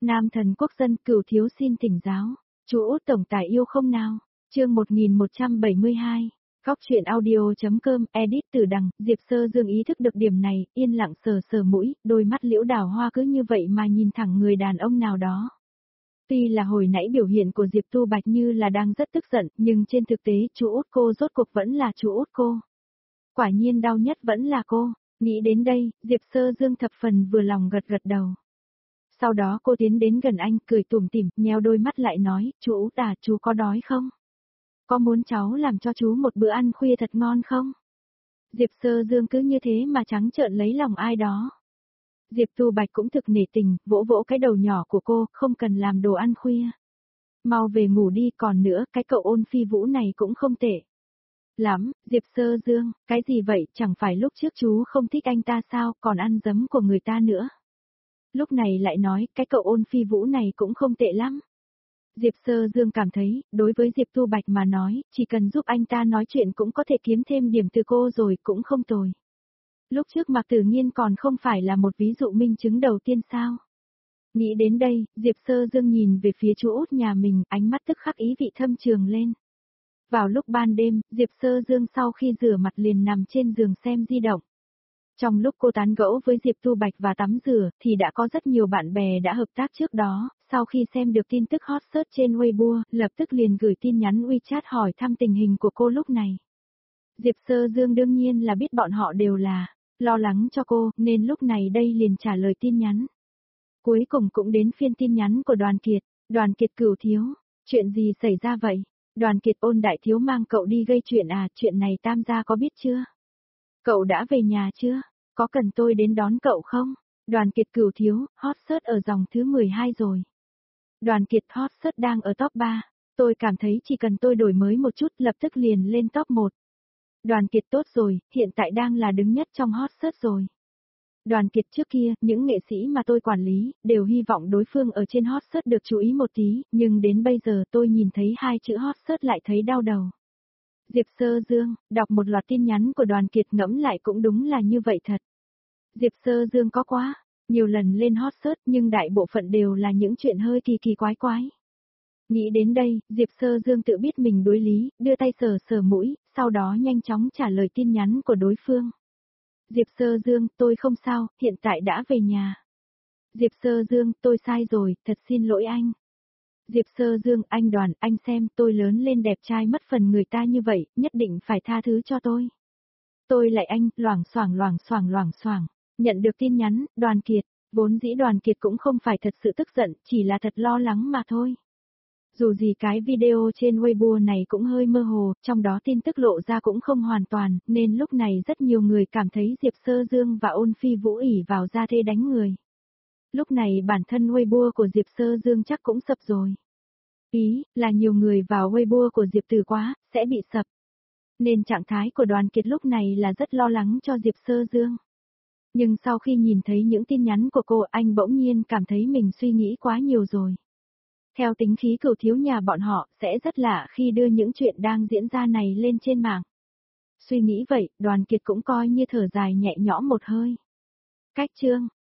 Nam thần quốc dân Cửu thiếu xin thỉnh giáo. Chú Út tổng tài yêu không nào? Chương 1172. Góc truyện audio.com edit từ đằng, Diệp Sơ Dương ý thức được điểm này, yên lặng sờ sờ mũi, đôi mắt liễu đào hoa cứ như vậy mà nhìn thẳng người đàn ông nào đó. Tuy là hồi nãy biểu hiện của Diệp Tu Bạch như là đang rất tức giận, nhưng trên thực tế chú Út cô rốt cuộc vẫn là chú Út cô. Quả nhiên đau nhất vẫn là cô. Nghĩ đến đây, Diệp Sơ Dương thập phần vừa lòng gật gật đầu. Sau đó cô tiến đến gần anh, cười tủm tỉm, nheo đôi mắt lại nói, chú Út à, chú có đói không? Có muốn cháu làm cho chú một bữa ăn khuya thật ngon không? Diệp Sơ Dương cứ như thế mà trắng trợn lấy lòng ai đó. Diệp Tu Bạch cũng thực nể tình, vỗ vỗ cái đầu nhỏ của cô, không cần làm đồ ăn khuya. Mau về ngủ đi, còn nữa, cái cậu Ôn Phi Vũ này cũng không tệ. Lắm, Diệp Sơ Dương, cái gì vậy, chẳng phải lúc trước chú không thích anh ta sao, còn ăn dấm của người ta nữa. Lúc này lại nói, cái cậu Ôn Phi Vũ này cũng không tệ lắm. Diệp Sơ Dương cảm thấy, đối với Diệp Tu Bạch mà nói, chỉ cần giúp anh ta nói chuyện cũng có thể kiếm thêm điểm từ cô rồi, cũng không tồi. Lúc trước Mạc Tử Nghiên còn không phải là một ví dụ minh chứng đầu tiên sao? Nghĩ đến đây, Diệp Sơ Dương nhìn về phía chú Út nhà mình, ánh mắt tức khắc ý vị thâm trường lên. Vào lúc ban đêm, Diệp Sơ Dương sau khi rửa mặt liền nằm trên giường xem di động. Trong lúc cô tán gẫu với Diệp Tu Bạch và tắm rửa, thì đã có rất nhiều bạn bè đã hợp tác trước đó, sau khi xem được tin tức hot search trên Weibo, lập tức liền gửi tin nhắn WeChat hỏi thăm tình hình của cô lúc này. Diệp Sơ Dương đương nhiên là biết bọn họ đều là lo lắng cho cô, nên lúc này đây liền trả lời tin nhắn. Cuối cùng cũng đến phiên tin nhắn của Đoàn Kiệt Cửu thiếu, chuyện gì xảy ra vậy? Đoàn Kiệt Ôn đại thiếu mang cậu đi gây chuyện à, chuyện này Tam gia có biết chưa? Cậu đã về nhà chưa? Có cần tôi đến đón cậu không? Đoàn Kiệt Cửu thiếu, hot search ở dòng thứ 12 rồi. Đoàn Kiệt hot search đang ở top 3, tôi cảm thấy chỉ cần tôi đổi mới một chút lập tức liền lên top 1. Đoàn Kiệt tốt rồi, hiện tại đang là đứng nhất trong hot search rồi. Đoàn Kiệt trước kia, những nghệ sĩ mà tôi quản lý, đều hy vọng đối phương ở trên hot search được chú ý một tí, nhưng đến bây giờ tôi nhìn thấy hai chữ hot search lại thấy đau đầu. Diệp Sơ Dương, đọc một loạt tin nhắn của Đoàn Kiệt ngẫm lại cũng đúng là như vậy thật. Diệp Sơ Dương có quá nhiều lần lên hot search nhưng đại bộ phận đều là những chuyện hơi kỳ kỳ quái quái. Nghĩ đến đây, Diệp Sơ Dương tự biết mình đối lý, đưa tay sờ sờ mũi, sau đó nhanh chóng trả lời tin nhắn của đối phương. Diệp Sơ Dương, tôi không sao, hiện tại đã về nhà. Diệp Sơ Dương, tôi sai rồi, thật xin lỗi anh. Diệp Sơ Dương, anh Đoàn, anh xem tôi lớn lên đẹp trai mất phần người ta như vậy, nhất định phải tha thứ cho tôi. Tôi lại anh, loảng xoảng. Nhận được tin nhắn, Đoàn Kiệt, vốn dĩ Đoàn Kiệt cũng không phải thật sự tức giận, chỉ là thật lo lắng mà thôi. Dù gì cái video trên Weibo này cũng hơi mơ hồ, trong đó tin tức lộ ra cũng không hoàn toàn, nên lúc này rất nhiều người cảm thấy Diệp Sơ Dương và Ôn Phi Vũ ỷ vào ra thê đánh người. Lúc này bản thân Weibo của Diệp Sơ Dương chắc cũng sập rồi. Ý là nhiều người vào Weibo của Diệp Tử quá, sẽ bị sập. Nên trạng thái của Đoàn Kiệt lúc này là rất lo lắng cho Diệp Sơ Dương. Nhưng sau khi nhìn thấy những tin nhắn của cô, anh bỗng nhiên cảm thấy mình suy nghĩ quá nhiều rồi. Theo tính khí Cửu thiếu nhà bọn họ, sẽ rất lạ khi đưa những chuyện đang diễn ra này lên trên mạng. Suy nghĩ vậy, Đoàn Kiệt cũng coi như thở dài nhẹ nhõm một hơi. Cách chương